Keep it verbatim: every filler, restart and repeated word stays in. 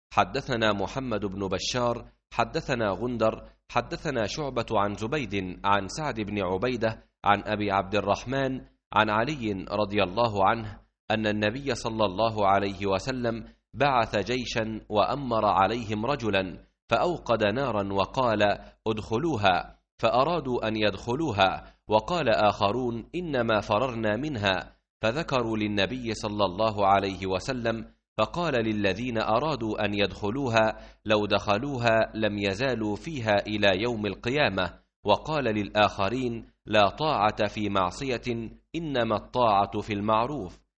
حدثنا محمد بن بشار حدثنا غندر حدثنا شعبة عن زبيد عن سعد بن عبيدة عن أبي عبد الرحمن عن علي رضي الله عنه أن النبي صلى الله عليه وسلم بعث جيشا وأمر عليهم رجلا فأوقد نارا وقال ادخلوها، فأرادوا أن يدخلوها، وقال آخرون إنما فررنا منها، فذكروا للنبي صلى الله عليه وسلم، فقال للذين أرادوا أن يدخلوها لو دخلوها لم يزالوا فيها إلى يوم القيامة، وقال للآخرين لا طاعة في معصية إنما الطاعة في المعروف.